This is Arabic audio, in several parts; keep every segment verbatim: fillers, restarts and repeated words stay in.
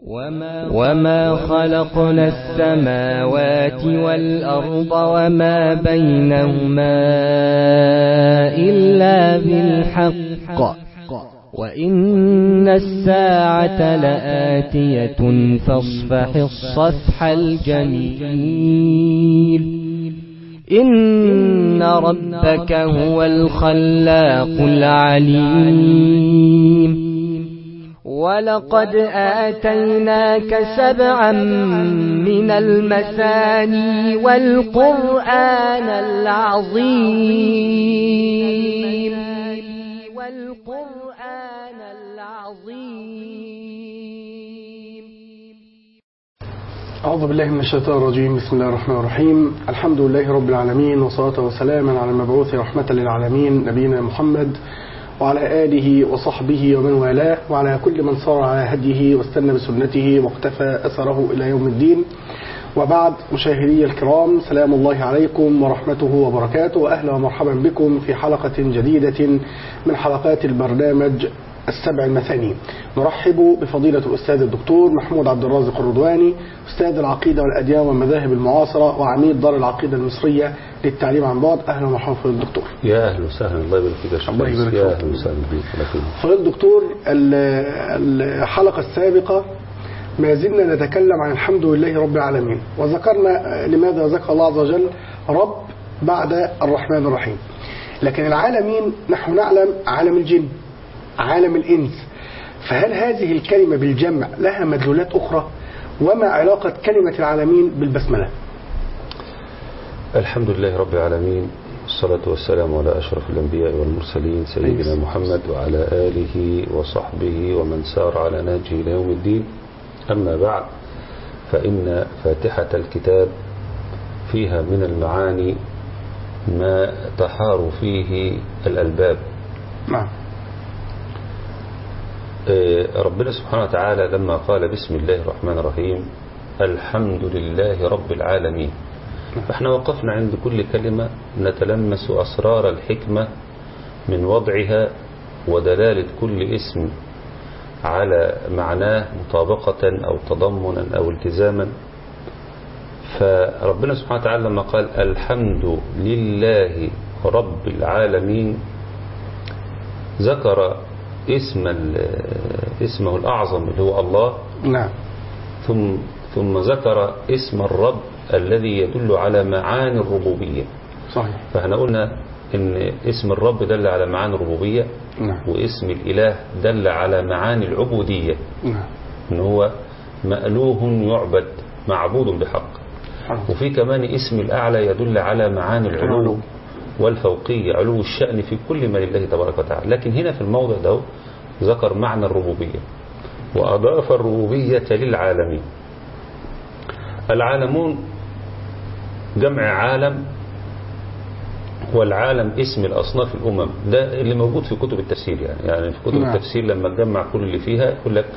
وما خلقنا السماوات والأرض وما بينهما إلا بالحق وإن الساعة لآتية فاصفح الصفح الجميل إن ربك هو الخلاق العليم ولقد آتيناك سبعا من المثاني والقرآن العظيم والقرآن العظيم. أعوذ بالله من الشيطان الرجيم. بسم الله الرحمن الرحيم. الحمد لله رب العالمين، وصلاة وسلاما على المبعوث رحمة للعالمين نبينا محمد وعلى آله وصحبه ومن والاه، وعلى كل من صار على هديه واستنى بسنته واقتفى أثره إلى يوم الدين. وبعد، مشاهدي الكرام، سلام الله عليكم ورحمته وبركاته، وأهلا ومرحبا بكم في حلقة جديدة من حلقات البرنامج السبع المثاني. نرحب بفضيلة الأستاذ الدكتور محمود عبد الرازق الرضواني، أستاذ العقيدة والأديان والمذاهب المعاصرة وعميد دار العقيدة المصرية للتعليم عن بعد. أهلا ومرحبا فضيلة الدكتور. يا أهلا وسهلا، الله يبارك فيك يا شيخ. الله يبارك فيك. يا أهلا وسهلا بك. فضيلة الدكتور، الحلقة السابقة ما زلنا نتكلم عن الحمد لله رب العالمين، وذكرنا لماذا ذكر الله عز وجل رب بعد الرحمن الرحيم. لكن العالمين نحن نعلم عالم الجن، عالم الإنس، فهل هذه الكلمة بالجمع لها مدلولات أخرى؟ وما علاقة كلمة العالمين بالبسملة؟ الحمد لله رب العالمين، والصلاة والسلام على أشرف الأنبياء والمرسلين سيدنا محمد وعلى آله وصحبه ومن سار على نهجه إلى يوم الدين. أما بعد، فإن فاتحة الكتاب فيها من المعاني ما تحار فيه الألباب. نعم. ربنا سبحانه وتعالى لما قال بسم الله الرحمن الرحيم الحمد لله رب العالمين، فاحنا وقفنا عند كل كلمة نتلمس أسرار الحكمة من وضعها ودلالة كل اسم على معناه مطابقة أو تضمنا أو التزاما. فربنا سبحانه وتعالى لما قال الحمد لله رب العالمين ذكر اسم اسمه الأعظم اللي هو الله. نعم. ثم ثم ذكر اسم الرب الذي يدل على معاني الربوبية. صحيح. فاحنا قلنا ان اسم الرب دل على معاني الربوبية. نعم. واسم الإله دل على معاني العبودية. نعم. ان هو مألوه يعبد، معبود بحق. وفي كمان اسم الأعلى يدل على معاني العلو والفوقية، علو الشأن في كل ما لله تبارك وتعالى. لكن هنا في الموضع ده ذكر معنى الربوبية وأضاف الربوبية للعالمين. العالمون جمع عالم، والعالم اسم الأصناف الأمم، ده اللي موجود في كتب التفسير. يعني يعني في كتب نعم. التفسير لما تجمع كل اللي فيها يقول لك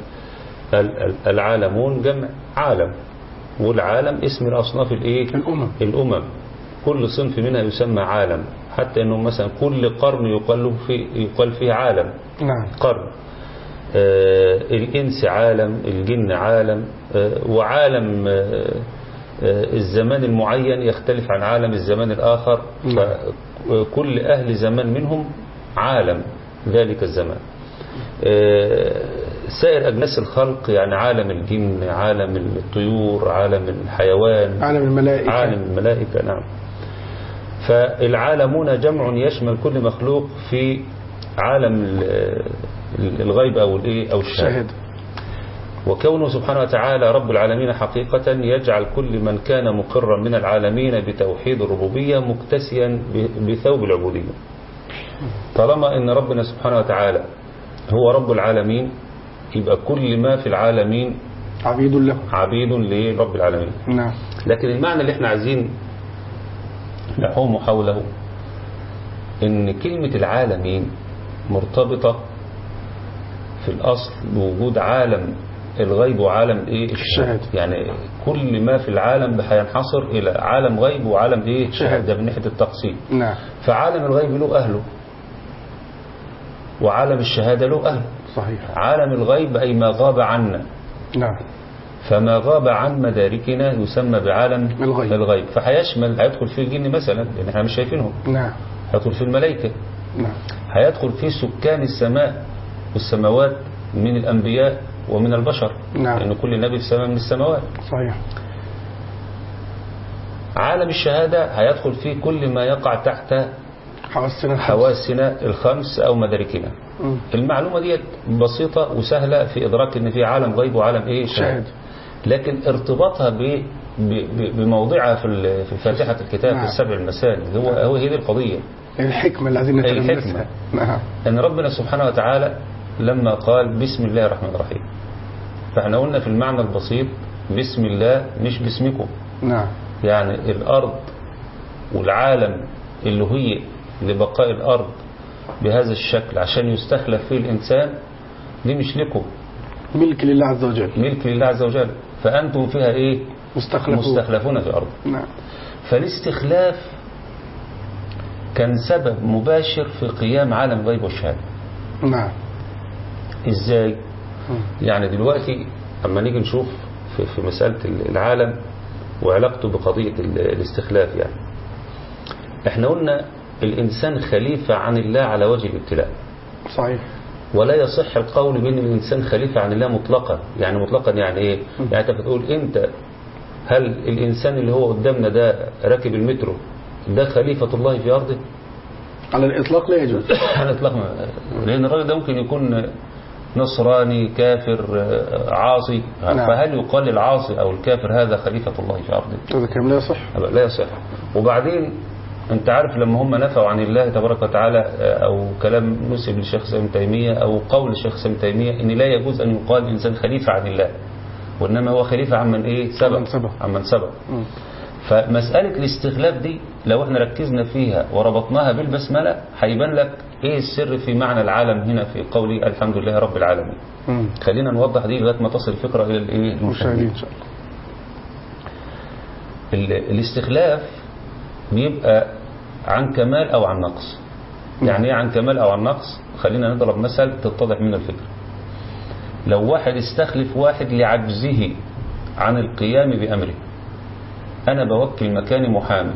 العالمون جمع عالم، والعالم اسم الأصناف الإيه؟ الأمم. الأمم. كل صنف منها يسمى عالم، حتى انه مثلا كل قرن يقال فيه يقال فيه عالم. نعم. قرن. آه الإنس عالم، الجن عالم، آه وعالم آه آه الزمان المعين يختلف عن عالم الزمان الآخر. نعم. فكل أهل زمان منهم عالم ذلك الزمان. آه سائر أجناس الخلق، يعني عالم الجن، عالم الطيور، عالم الحيوان، عالم الملائكة. عالم الملائكة. نعم. فالعالمون جمع يشمل كل مخلوق في عالم الغيب أو الإيه أو الشهادة. وكونه سبحانه وتعالى رب العالمين حقيقة يجعل كل من كان مقرا من العالمين بتوحيد الربوبية مكتسيا بثوب العبودية. طالما أن ربنا سبحانه وتعالى هو رب العالمين، يبقى كل ما في العالمين عبيد له، عبيد لرب العالمين. نعم. لكن المعنى اللي احنا عايزين نحوم حوله ان كلمة العالمين مرتبطة في الأصل بوجود عالم الغيب وعالم ايه الشهادة. يعني كل ما في العالم هينحصر الى عالم غيب وعالم ايه شهادة من ناحية التقسيم. نعم. فعالم الغيب له أهله، وعالم الشهادة له أهله. صحيح. عالم الغيب أي ما غاب عنا، نعم. فما غاب عن مداركنا يسمى بعالم الغيب, الغيب. فهيشمل هيدخل فيه الجن مثلا لأن احنا مش شايفينهم. نعم. هيدخل فيه الملائكة. نعم. هيدخل فيه سكان السماء والسماوات من الأنبياء ومن البشر. نعم. لأن كل نبي في سماء من السماوات. صحيح. عالم الشهادة هيدخل فيه كل ما يقع تحت حواسنا حواسنا الخمس أو مداركنا. م. المعلومة دي بسيطة وسهلة في إدراك إن في عالم غيب وعالم إيه شهادة. لكن ارتباطها ب بموضعها في في فاتحة الكتاب. نعم. في السبع المثاني هو هو هي دي القضية. الحكمة اللي عايزين نتلمسها. نعم. أن ربنا سبحانه وتعالى لما قال بسم الله الرحمن الرحيم، فاحنا قلنا في المعنى البسيط بسم الله مش باسمكم. نعم. يعني الأرض والعالم اللي هي لبقاء الأرض بهذا الشكل عشان يستخلف فيه الإنسان دي مش لكم، ملك لله عز وجل. ملك لله عز وجل. فأنتم فيها إيه؟ مستخلفون, مستخلفون في الأرض. نعم. فالاستخلاف كان سبب مباشر في قيام عالم غيب والشهادة. نعم. إزاي؟ يعني دلوقتي أما نيجي نشوف في, في مسألة العالم وعلاقته بقضية الاستخلاف، يعني احنا قلنا الإنسان خليفة عن الله على وجه الابتلاء. صحيح. ولا يصح القول بأن الإنسان خليفة عن الله مطلقا. يعني مطلقا يعني إيه؟ يعني أنت بتقول أنت هل الإنسان اللي هو قدامنا ده راكب المترو ده خليفة الله في أرضه؟ على الإطلاق لا يجوز. على الإطلاق، لأن الراجل ده ممكن يكون نصراني كافر عاصي. نعم. فهل يقال العاصي أو الكافر هذا خليفة الله في أرضه؟ هذا كلام لا يصح. لا يصح. وبعدين أنت عارف لما هم نفوا عن الله تبارك وتعالى أو كلام نسب للشيخ ابن تيمية أو قول الشيخ ابن تيمية إن لا يجوز أن يقال إنسان خليفة عن الله، وإنما هو خليفة عن من إيه؟ سبق. عن من سبق. فمسألة الاستخلاف دي لو احنا ركزنا فيها وربطناها بالبسملة هيبان لك ايه السر في معنى العالم هنا في قولي الحمد لله رب العالمين. مم. خلينا نوضح دي لغايه ما تصل الفكرة الى الايه المشاهدين. الاستخلاف بيبقى عن كمال او عن نقص. مم. يعني ايه عن كمال او عن نقص؟ خلينا نضرب مثل تتضح منه الفكرة. لو واحد استخلف واحد لعجزه عن القيام بأمره، أنا بوكل مكاني محامي،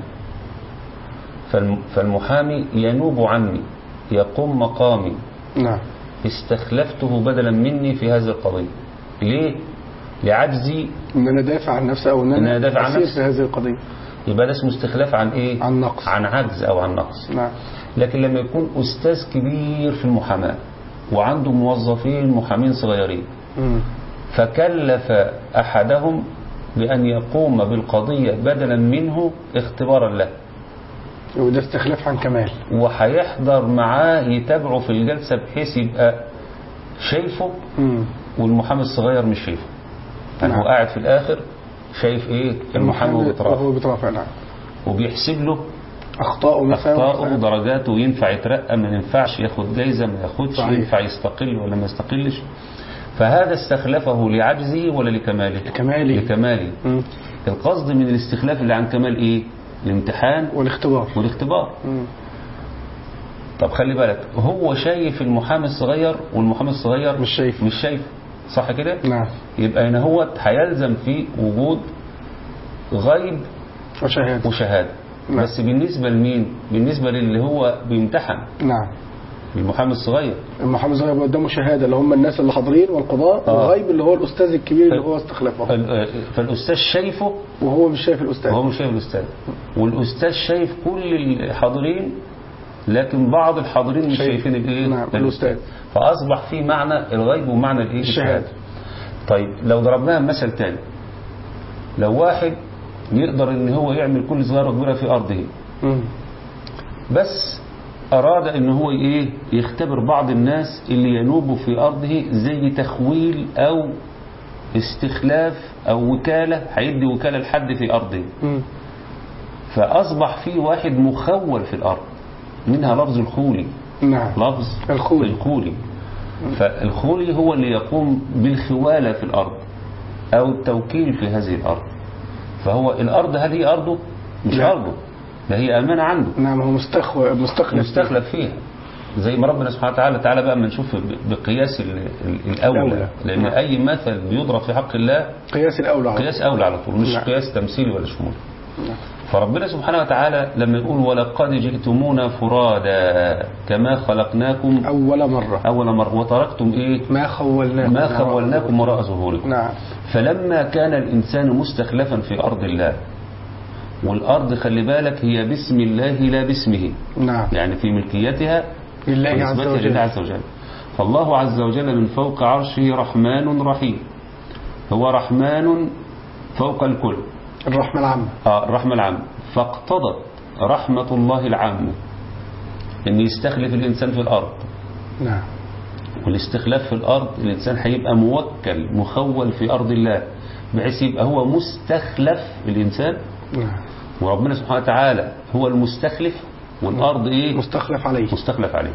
فالمحامي ينوب عني يقوم مقامي. نعم. استخلفته بدلا مني في هذه القضية. ليه؟ لعجزي ان انا دافع عن نفسي او ان انا دافع عن نفسي في هذه القضية. يبقى ده اسمه استخلاف عن ايه؟ عن نقص. عن عجز او عن نقص. نعم. لكن لما يكون استاذ كبير في المحاماة وعنده موظفين محامين صغيرين، م. فكلف احدهم بأن يقوم بالقضية بدلا منه اختبارا له، وده استخلاف عن كمال، وهيحضر معاه يتابعه في الجلسة بحيث يبقى شايفه م. والمحامي الصغير مش شايفه. يعني هو قاعد في الآخر شايف ايه المحامي وهو بيترافع. نعم. وبيحسب له أخطاءه مثلا، أخطاءه ودرجاته، ينفع يترقى ما ينفعش، ياخد جايزة ما ياخدش، ينفع يستقل ولا ما يستقلش. فهذا استخلفه لعجزه ولا لكماله؟ لكماله. لكماله. م. القصد من الاستخلاف اللي عن كمال ايه؟ الامتحان والاختبار. والاختبار. م. طب خلي بالك، هو شايف المحامي الصغير والمحامي الصغير مش شايف مش شايف صح كده؟ نعم. يبقى هنا هو هيلزم في وجود غيب وشهادة وشهادة. نعم. بس بالنسبة لمين؟ بالنسبة للي هو بيمتحن. نعم. المحامي الصغير المحامي الصغير قدامه شهادة اللي هم الناس اللي حاضرين والقضاء، آه. والغيب اللي هو الأستاذ الكبير ف... اللي هو استخلفه. فالأستاذ شايفه وهو مش شايف الأستاذ. وهو مش شايف الأستاذ. والأستاذ شايف كل الحاضرين، لكن بعض الحاضرين مش شايف. شايفين الايه؟ نعم. الأستاذ. فأصبح في معنى الغيب ومعنى الايه؟ الشهادة. طيب لو ضربناها مثل تاني، لو واحد يقدر ان هو يعمل كل صغيرة وكبيرة في أرضه، م. بس أراد ان هو ايه يختبر بعض الناس اللي ينوبوا في أرضه، زي تخويل أو استخلاف أو وكالة، هيدي وكالة لحد في أرضه. م. فأصبح في واحد مخول في الأرض، منها لفظ الخولي. نعم. لفظ الخولي, الخولي. فالخولي هو اللي يقوم بالخوالة في الأرض أو التوكيل في هذه الأرض. فهو الأرض هل هي أرضه؟ مش لا. أرضه، ده هي أمانة عنده. نعم. هو مستخلف مستخلف فيها. زي ما ربنا سبحانه وتعالى تعالى بقى ما نشوف بقياس الأولى، لأن أي مثل بيضرب في حق الله قياس الأولى على قياس أولى على طول، مش نعم. قياس تمثيلي ولا شمولي. فربنا سبحانه وتعالى لما يقول ولقد جئتمونا فرادا كما خلقناكم أول مرة أول مرة وتركتم إيه ما خولناكم ما خولناكم وراء ظهوركم. نعم. فلما كان الإنسان مستخلفا في أرض الله، والأرض خلي بالك هي باسم الله لا باسمه، نعم. يعني في ملكيتها لله عز وجل. لله عز وجل. فالله عز وجل من فوق عرشه رحمن رحيم، هو رحمن فوق الكل، الرحمة العامة. آه الرحمة العامة. فاقتضت رحمة الله العامة أن يستخلف الإنسان في الأرض. نعم. والاستخلاف في الأرض الإنسان هيبقى موكل مخول في أرض الله، بحيث يبقى هو مستخلف الإنسان. نعم. وربنا سبحانه وتعالى هو المستخلف، والأرض إيه مستخلف عليه مستخلف عليه.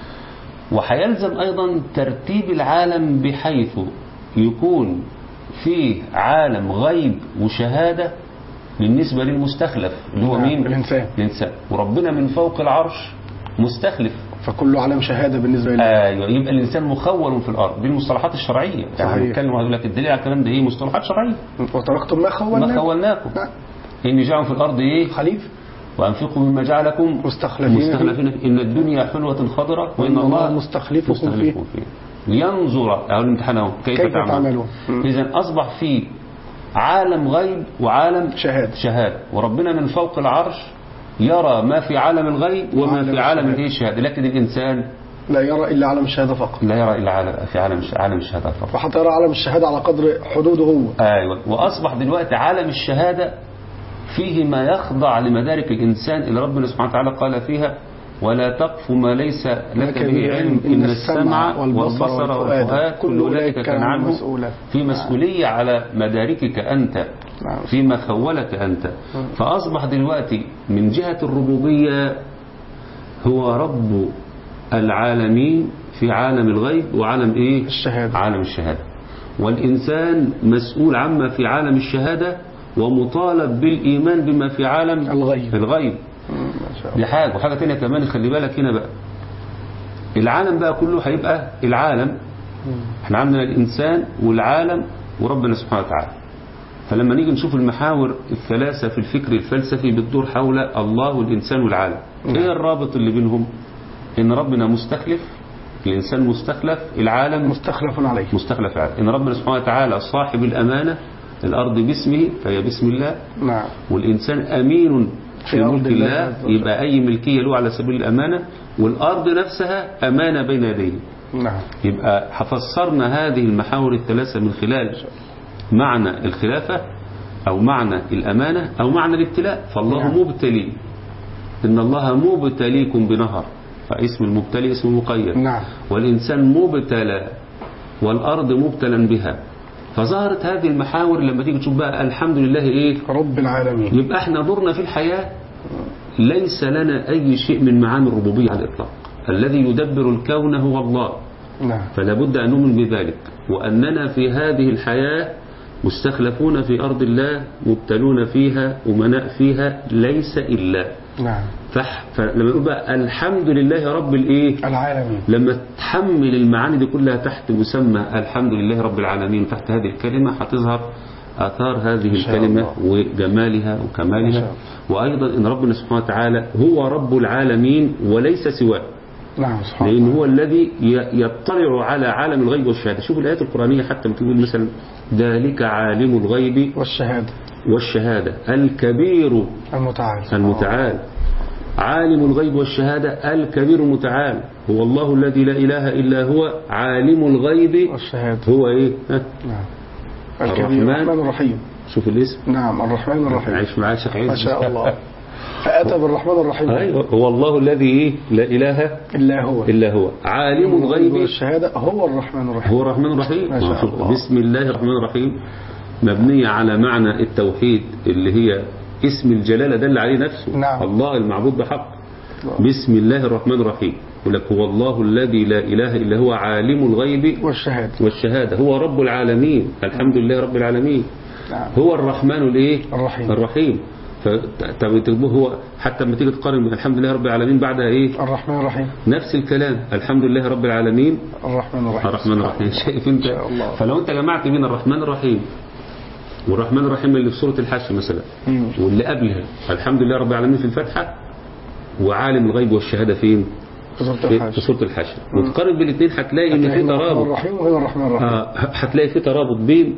وحيلزم أيضا ترتيب العالم بحيث يكون فيه عالم غيب وشهادة بالنسبة للمستخلف اللي هو نعم. مين؟ الإنسان. الإنسان. وربنا من فوق العرش مستخلف، فكل عالم شهادة بالنسبة له. ايوه يبقى الإنسان مخول في الأرض. دي المصطلحات الشرعية، يعني نتكلم وهقول لك الدليل على الكلام ده ايه؟ مصطلحات شرعية. وتركتم ما خولناكم ما خولناكم نعم. إن جعلوا في الأرض ايه؟ خليفة. وأنفقوا مما جعلكم مستخلفين, مستخلفين فيه. إن الدنيا حلوة خضراء وإن الله مستخلفكم فيه. فيه لينظر أو الامتحان اهو كيف, كيف تعملون. إذن أصبح في عالم غيب وعالم شهادة. شهادة، وربنا من فوق العرش يرى ما في عالم الغيب وما في عالم الشهادة، لكن الإنسان لا يرى إلا عالم الشهادة فقط. لا يرى إلا عالم في عالم عالم الشهادة فقط. فحتى يرى عالم الشهادة على قدر حدوده هو. أيوة. وأصبح دلوقتي عالم الشهادة فيه ما يخضع لمدارك الإنسان اللي ربنا سبحانه وتعالى قال فيها ولا تقف ما ليس لك به علم إن السمع والبصر والفؤاد كل أولئك كان عنه في مسؤولية على مداركك أنت فيما خولك أنت. فأصبح دلوقتي من جهة الربوبية هو رب العالمين في عالم الغيب وعالم إيه؟ الشهادة. عالم الشهادة. والإنسان مسؤول عما في عالم الشهادة ومطالب بالإيمان بما في عالم الغيب, الغيب. دي حاجة. وحاجة تانية كمان خلي بالك هنا بقى، العالم بقى كله هيبقى العالم. احنا عندنا الإنسان والعالم وربنا سبحانه وتعالى. فلما نيجي نشوف المحاور الثلاثة في الفكر الفلسفي بتدور حول الله والإنسان والعالم. ايه الرابط اللي بينهم؟ ان ربنا مستخلف، الإنسان مستخلف، العالم مستخلف عليه مستخلف عليه. ان ربنا سبحانه وتعالى صاحب الأمانة، الأرض باسمه فهي باسم الله. نعم. والإنسان أمين في ملك الله، يبقى أي ملكية له على سبيل الأمانة، والأرض نفسها أمانة بين يديه. نعم. يبقى حفسرنا هذه المحاور الثلاثة من خلال معنى الخلافة أو معنى الأمانة أو معنى الابتلاء. فالله نعم. مبتلي، إن الله مبتليكم بنهر، فاسم المبتلي اسم مقيد. نعم. والإنسان مبتلى والأرض مبتلا بها. فظهرت هذه المحاور لما تيجي تشوف بقى الحمد لله إيه؟ رب العالمين. يبقى احنا دورنا في الحياة ليس لنا أي شيء من معاني الربوبية على الإطلاق. الذي يدبر الكون هو الله. نعم. فلا بد أن نؤمن بذلك، وأننا في هذه الحياة مستخلفون في أرض الله مبتلون فيها أمناء فيها ليس إلا. نعم. فح... فلما نقول بقى الحمد لله رب الإيه؟ العالمين، لما تحمل المعاني دي كلها تحت مسمى الحمد لله رب العالمين، تحت هذه الكلمة هتظهر آثار هذه الكلمة وجمالها وكمالها. وأيضا إن ربنا سبحانه وتعالى هو رب العالمين وليس سواه. نعم سبحانه. لأن هو الذي يطلع على عالم الغيب والشهادة. شوف الآيات القرآنية حتى بتقول مثلا ذلك عالم الغيب والشهادة والشهادة الكبير المتعال المتعال. عالم الغيب والشهادة الكبير المتعال هو الله الذي لا إله إلا هو عالم الغيب والشهادة. هو إيه؟ ها؟ نعم. الكبير الرحمن الرحيم. شوف الاسم. نعم الرحمن الرحيم. عايش معاه شيخ عز ما شاء الله. فأتى بالرحمن الرحيم. أيوة. هو الله الذي إيه؟ لا إله إلا هو إلا هو عالم الغيب والشهادة هو الرحمن الرحيم. هو الرحمن الرحيم. ما شاء الله. بسم الله الرحمن الرحيم مبنية على معنى التوحيد اللي هي اسم الجلالة دل عليه نفسه. نعم. الله المعبود بحق. بسم الله الرحمن الرحيم. ولك هو الله الذي لا إله إلا هو عالم الغيب والشهادة والشهادة هو رب العالمين. الحمد لله رب العالمين. نعم. هو الرحمن الايه؟ الرحيم. الرحيم. فتبقى هو حتى لما تيجي تقارن بين الحمد لله رب العالمين بعدها ايه؟ الرحمن الرحيم. نفس الكلام، الحمد لله رب العالمين الرحمن الرحيم. الرحمن الرحيم. شايف انت؟ فلو انت جمعت بين الرحمن الرحيم والرحمن الرحيم اللي في سورة الحشر مثلا واللي قبلها الحمد لله رب العالمين في الفاتحة، وعالم الغيب والشهادة فين؟ في سورة الحشر، وتقارن بين الاثنين هتلاقي ان في ترابط. الرحيم وهنا الرحمن الرحيم. اه هتلاقي في ترابط بين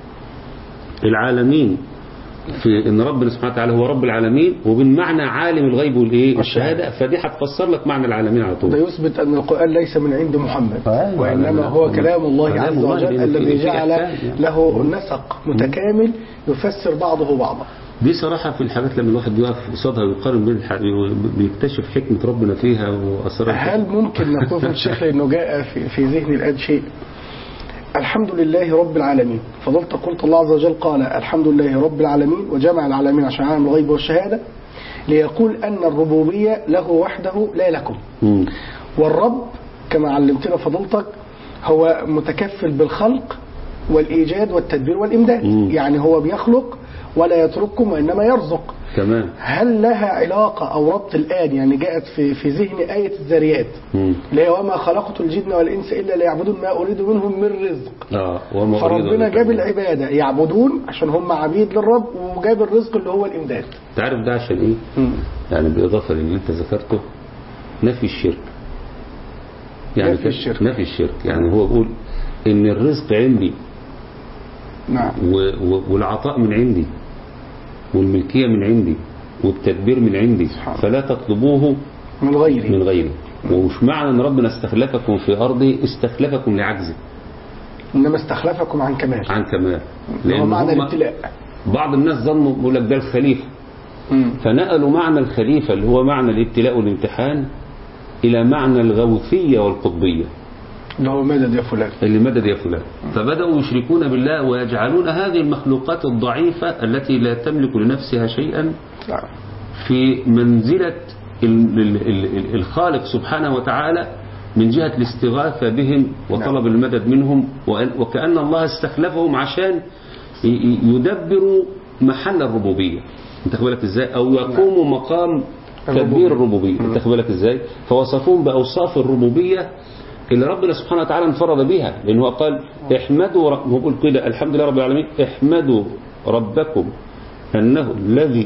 العالمين في ان ربنا سبحانه وتعالى هو رب العالمين، وبين معنى عالم الغيب والايه والشهاده، فدي هتفسر لك معنى العالمين على طول. ده يثبت ان القرآن ليس من عند محمد، آه وانما هو كلام الله عز وجل الذي جعل له نسق متكامل يفسر بعضه بعضا. دي صراحة في الحاجات لما الواحد يقف قصادها ويقارن بين بيكتشف حكمة ربنا فيها وأسرارها. هل ممكن نقول في الشيخ لأنه جاء في, في ذهني الآن شيء؟ الحمد لله رب العالمين، فضلت قلت الله عز وجل قال الحمد لله رب العالمين، وجمع العالمين عشان عالم الغيب والشهادة، ليقول أن الربوبية له وحده لا لكم. م. والرب كما علمتنا فضلتك هو متكفل بالخلق والإيجاد والتدبير والإمداد. م. يعني هو بيخلق ولا يترككم وإنما يرزق. تمام. هل لها علاقة أو ربط الآن؟ يعني جاءت في في ذهني آية الذاريات اللي هي وما خلقت الجن والإنس إلا ليعبدون ما أريد منهم من رزق. آه فربنا جاب العبادة يعبدون عشان هم عبيد للرب، وجاب الرزق اللي هو الإمداد. تعرف ده عشان إيه؟ مم. يعني بالإضافة للي أنت ذكرته نفي الشرك. يعني نفي الشرك. نفي الشرك يعني هو بيقول إن الرزق عندي. نعم. والعطاء من عندي، والملكية من عندي، والتدبير من عندي، فلا تطلبوه من غيري من غيري. ومش معنى ان ربنا استخلفكم في ارضه استخلفكم لعجزه، انما استخلفكم عن كمال عن كمال لأنه معنى الابتلاء. بعض الناس ظنوا يقول لك ده الخليفه، فنقلوا معنى الخليفه اللي هو معنى الابتلاء والامتحان الى معنى الغوثيه والقطبيه اللي هو مدد يا فلان، اللي مدد يا فلان. فبدأوا يشركون بالله ويجعلون هذه المخلوقات الضعيفة التي لا تملك لنفسها شيئا في منزلة الخالق سبحانه وتعالى من جهة الاستغاثة بهم وطلب المدد منهم، وكأن الله استخلفهم عشان يدبروا محل الربوبية. انت بالك ازاي؟ او يقوموا مقام تدبير الربوبية. انت بالك ازاي؟ فوصفوهم بأوصاف الربوبية اللي ربنا سبحانه وتعالى انفرد بها، لأنه قال احمدوا رب... هو كده الحمد لله رب العالمين احمدوا ربكم أنه الذي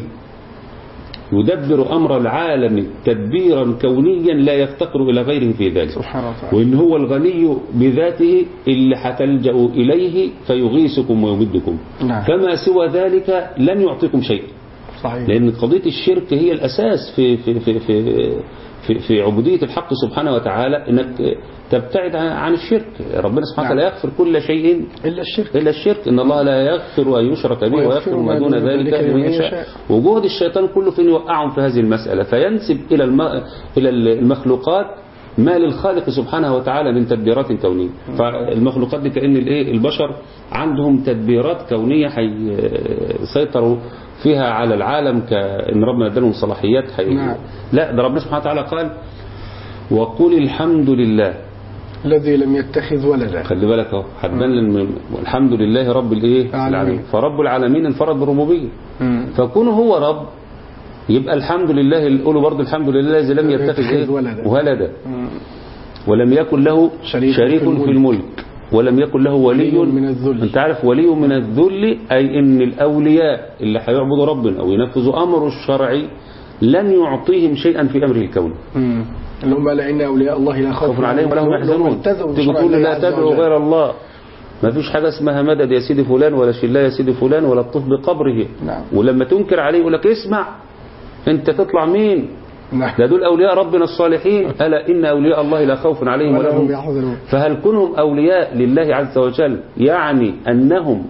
يدبر أمر العالم تدبيرا كونيا لا يفتقر إلى غيره في ذلك سبحانه وتعالى، وإن هو الغني بذاته اللي حتلجأوا إليه فيغيثكم ويمدكم. نعم. فما سوى ذلك لن يعطيكم شيء. صحيح. لأن قضية الشرك هي الأساس في في في في في, في عبودية الحق سبحانه وتعالى، انك تبتعد عن الشرك. ربنا سبحانه وتعالى لا يغفر كل شيء إلا الشرك. إلا الشرك. إن الله لا يغفر أن يشرك به ويغفر ما دون ذلك لمن يشاء. وجود الشيطان كله في أن يوقعهم في هذه المسألة، فينسب إلى إلى المخلوقات ما للخالق سبحانه وتعالى من تدبيرات كونية. فالمخلوقات دي كأن الايه البشر عندهم تدبيرات كونية هيسيطروا فيها على العالم، كأن ربنا ادالهم صلاحيات حي... نعم. لا، ده ربنا سبحانه وتعالى قال وقل الحمد لله الذي لم يتخذ ولدا. خلي بالك اهو حدنا الحمد لله رب الايه العالمين. فرب العالمين انفرد بالربوبيه، فكونه هو رب يبقى الحمد لله. قولوا برضه الحمد لله الذي لم يتخذ ايه ولدا, ولدا. ولم يكن له شريك, شريك في, الملك. في الملك ولم يكن له ولي من الذل. انت عارف ولي من الذل اي ان الاولياء اللي هيعبدوا ربنا او ينفذوا امره الشرعي لن يعطيهم شيئا في امره الكوني. امم اللي هم لان اولياء الله لا خوف عليهم ولا هم يحزنون. تقول لا تدعوا غير الله، ما فيش حاجه اسمها مدد يا سيدي فلان ولا شله يا سيدي فلان ولا الطف بقبره. نعم. ولما تنكر عليه يقول لك اسمع انت تطلع مين؟ نعم. ده دول أولياء ربنا الصالحين. ألا إن أولياء الله لا خوف عليهم ولا هم يحزنون. فهل كونهم أولياء لله عز وجل يعني أنهم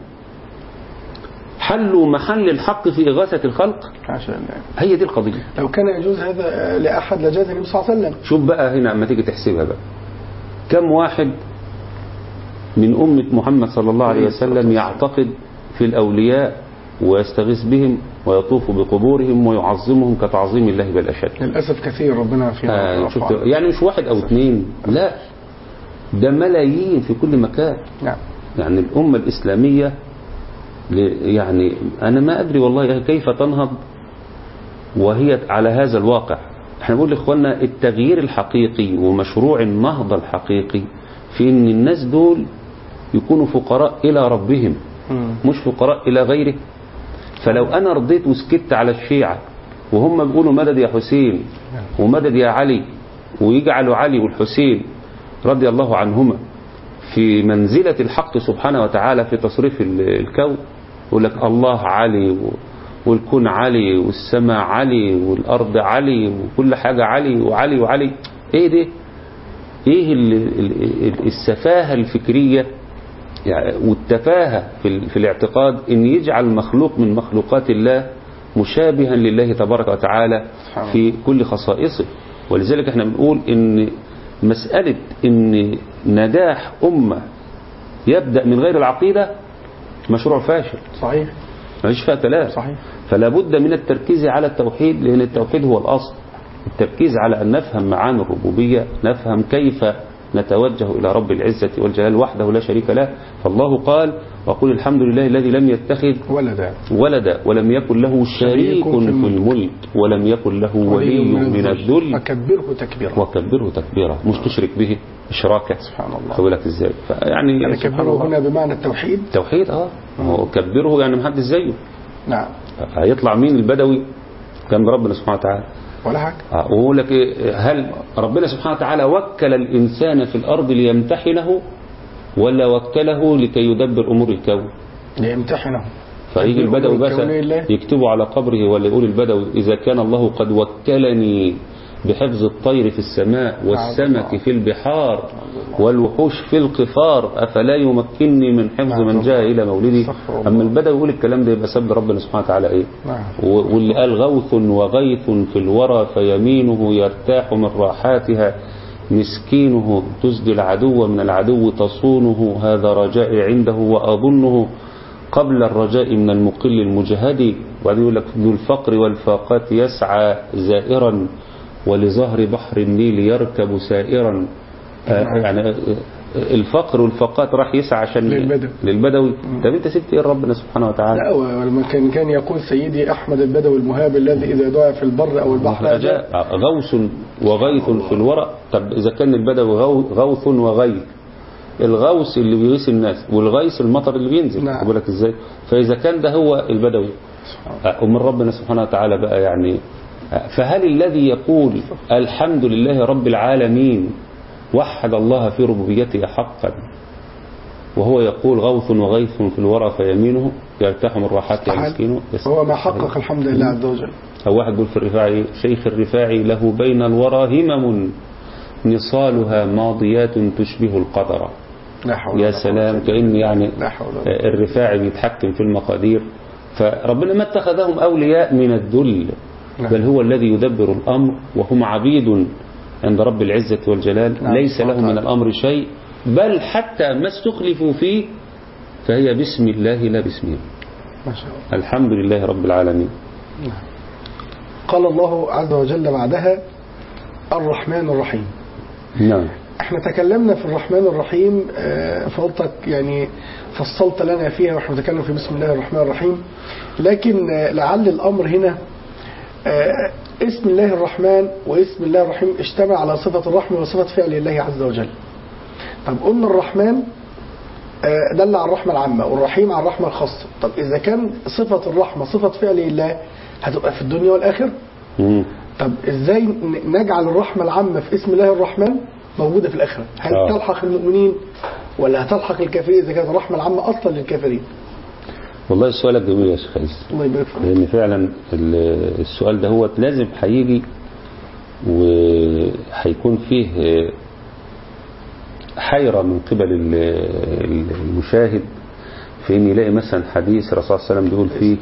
حلوا محل الحق في إغاثة الخلق؟ عشان هي دي القضية. لو كان يجوز هذا لأحد لجاز النبي صلى الله عليه وسلم. شوف بقى هنا لما تيجي تحسبها بقى، كم واحد من أمة محمد صلى الله عليه وسلم يعتقد في الأولياء ويستغيث بهم ويطوف بقبورهم ويعظمهم كتعظيم الله بل أشد؟ للأسف كثير ربنا فيه. آه يعني مش واحد أو اثنين، لا ده ملايين في كل مكان. نعم. يعني الأمة الإسلامية يعني أنا ما أدري والله كيف تنهض وهي على هذا الواقع. احنا بنقول لإخواننا التغيير الحقيقي ومشروع النهضة الحقيقي في ان الناس دول يكونوا فقراء الى ربهم مش فقراء الى غيره. فلو انا رضيت وسكت على الشيعة وهم بيقولوا مدد يا حسين ومدد يا علي، ويجعلوا علي والحسين رضي الله عنهما في منزلة الحق سبحانه وتعالى في تصريف الكون، يقول لك الله علي والكون علي والسماء علي والأرض علي وكل حاجة علي وعلي وعلي. ايه ده؟ ايه السفاهة الفكرية يعني والتفاهة في, في الاعتقاد ان يجعل مخلوق من مخلوقات الله مشابها لله تبارك وتعالى في كل خصائصه. ولذلك احنا بنقول ان مسألة ان نجاح أمة يبدأ من غير العقيدة مشروع فاشل. صحيح. ما فيش فيها كلام. صحيح. فلا بد من التركيز على التوحيد، لأن التوحيد هو الأصل. التركيز على أن نفهم معاني الربوبية، نفهم كيف نتوجه إلى رب العزة والجلال وحده لا شريك له. فالله قال وقل الحمد لله الذي لم يتخذ ولدا ولدا ولم يكن له شريك في الملك ولم يكن له ولي من الذل وكبره تكبيرا. وكبره تكبيرا. مش تشرك به إشراكا. سبحان الله. أقول لك إزاي؟ يعني يعني كبره هنا بمعنى التوحيد. توحيد اه هو كبره يعني محدش زيه. نعم. هيطلع مين البدوي كان ربنا سبحانه وتعالى ولا حاجة. وأقول لك إيه، هل ربنا سبحانه وتعالى وكل الإنسان في الأرض ليمتحنه ولا وكله لكي يدبر أمور الكون؟ ليمتحنه. فيجي البدوي بس يكتبوا على قبره ولا يقول البدوي إذا كان الله قد وكلني بحفظ الطير في السماء والسمك في البحار والوحوش في القفار أفلا يمكنني من حفظ من جاء إلى مولدي. أما البدوي يقول الكلام ده يبقى سب ربنا سبحانه وتعالى إيه. واللي قال غوث وغيث في الورى فيمينه يرتاح من راحاتها مسكينه تسدي العدو من العدو تصونه هذا رجائي عنده وأظنه قبل الرجاء من المقل المجهد. وبعدين يقول لك ذو الفقر والفاقات يسعى زائرا ولظهر بحر النيل يركب سائرا. يعني الفقر والفاقات راح يسعى عشان للبدوي, للبدوي. طب انت سبت ايه ربنا سبحانه وتعالى؟ لا ولما كان كان يقول سيدي احمد البدوي المهاب الذي اذا دعا في البر او البحر جاء. غوث وغيث في الورى. طب اذا كان البدوي غوث وغيث، الغوث اللي بيغيث الناس والغيث المطر اللي بينزل. نعم. اقول لك ازاي؟ فاذا كان ده هو البدوي ومن ربنا سبحانه وتعالى بقى يعني. فهل الذي يقول الحمد لله رب العالمين وحد الله في ربوبيته حقا وهو يقول غوث وغيث في الورى فيمينه يرتاح من راحته مسكينه؟ هو ما حقق الحمد لله عز وجل. أو واحد يقول في الرفاعي شيخ الرفاعي له بين الورى همم نصالها ماضيات تشبه القدر. لا حول. يا سلام. كأن يعني الرفاعي بيتحكم في المقادير. فربنا ما اتخذهم أولياء من الذل بل هو الذي يدبر الأمر وهم عبيد عند رب العزة والجلال. ليس لهم من الأمر شيء بل حتى ما استخلفوا فيه فهي بسم الله لا باسمه. ما شاء الله. الحمد لله رب العالمين. قال الله عز وجل بعدها الرحمن الرحيم. نعم. احنا تكلمنا في الرحمن الرحيم، فضلتك يعني فصلت لنا فيها واحنا بنتكلم في بسم الله الرحمن الرحيم. لكن لعل الأمر هنا اسم الله الرحمن واسم الله الرحيم اجتمع على صفة الرحمة وصفة فعل الله عز وجل. طب قلنا الرحمن دل على الرحمة العامة والرحيم على الرحمة الخاصة. طب إذا كان صفة الرحمة صفة فعل الله هتبقى في الدنيا والآخر. مم. طب إزاي نجعل الرحمة العامة في اسم الله الرحمن موجودة في الآخرة؟ هل أوه. تلحق المؤمنين ولا هتلحق الكافرين إذا كانت الرحمة العامة أصلا للكافرين؟ والله سؤالك جميل يا شيخ عيسى. الله يبارك فيك. لأن فعلا السؤال ده هو لازم هيجي وهيكون فيه حيرة من قبل المشاهد في ان يلاقي مثلا حديث الرسول صلى الله عليه وسلم بيقول فيه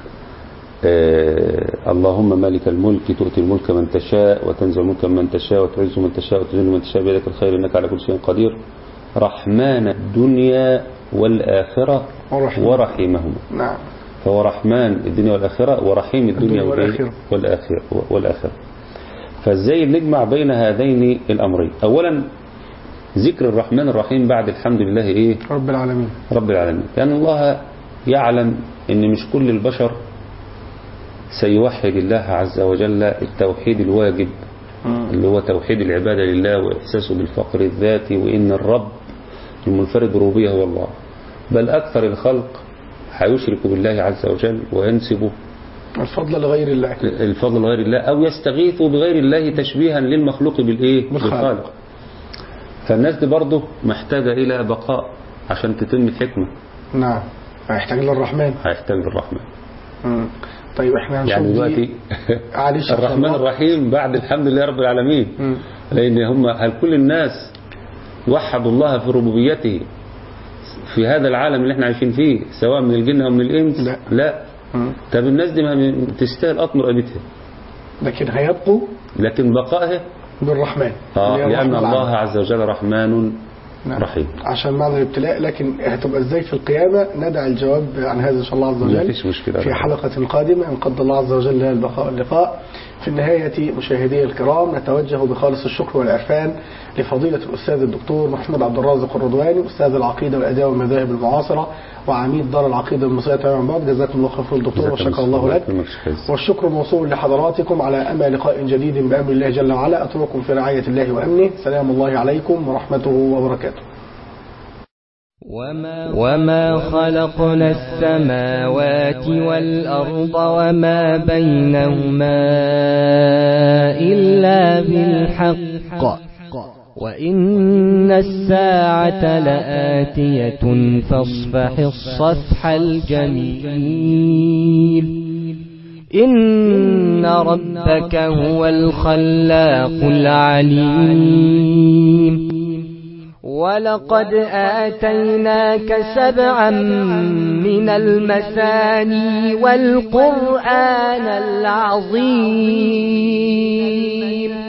آه اللهم مالك الملك تؤتي الملك من تشاء وتنزع الملك من تشاء وتعز من تشاء وتذل من تشاء بيدك الخير انك على كل شيء قدير رحمن الدنيا والآخرة ورحيم. ورحيمهما. نعم. فهو رحمن الدنيا والآخرة ورحيم الدنيا والآخرة والآخرة, والآخرة. فازاي نجمع بين هذين الأمرين؟ أولا ذكر الرحمن الرحيم بعد الحمد لله إيه؟ رب العالمين. رب العالمين. لأن الله يعلم أن مش كل البشر سيوحد الله عز وجل التوحيد الواجب اللي هو توحيد العبادة لله وإحساسه بالفقر الذاتي، وإن الرب المنفرد بالربوبية هو الله. بل أكثر الخلق هيشركوا بالله عز وجل وينسبوا الفضل لغير الله الفضل لغير الله، أو يستغيثوا بغير الله تشبيها للمخلوق بالإيه؟ بالخالق. فالناس دي برضه محتاجة إلى بقاء عشان تتم الحكمة. نعم، هيحتاج للرحمن هيحتاج للرحمن. مم. طيب احنا هنشوف يعني دلوقتي الرحمن الرحيم بعد الحمد لله رب العالمين. مم. لأن هم هل كل الناس وحدوا الله في ربوبيته في هذا العالم اللي احنا عايشين فيه سواء من الجن أو من الإنس؟ لا, لا. طب الناس دي ما تستاهل أطمر قيمتها، لكن هيبقوا لكن بقائها بالرحمن آه لأن الله عز وجل رحمن نعم. رحيم عشان معنى الابتلاء. لكن هتبقى ازاي في القيامة؟ ندع الجواب عن هذا إن شاء الله عز وجل في حلقة قادمة إن قدر الله عز وجل البقاء واللقاء. في النهاية مشاهدي الكرام، نتوجه بخالص الشكر والعرفان لفضيلة الأستاذ الدكتور محمد عبد الرازق الرضواني، أستاذ العقيدة والأديان والمذاهب المعاصرة وعميد دار العقيدة المصرية تمام بعد. جزاكم الله خير الدكتور وشكر الله لك، والشكر موصول لحضراتكم على أمل لقاء جديد بأمر الله جل وعلا. أترككم في رعاية الله وأمنه. سلام الله عليكم ورحمته وبركاته. وما خلقنا السماوات والأرض وما بينهما إلا بالحق وإن الساعة لآتية فاصفح الصفح الجميل. إن ربك هو الخلاق العليم. ولقد آتيناك سبعا من المثاني والقرآن العظيم.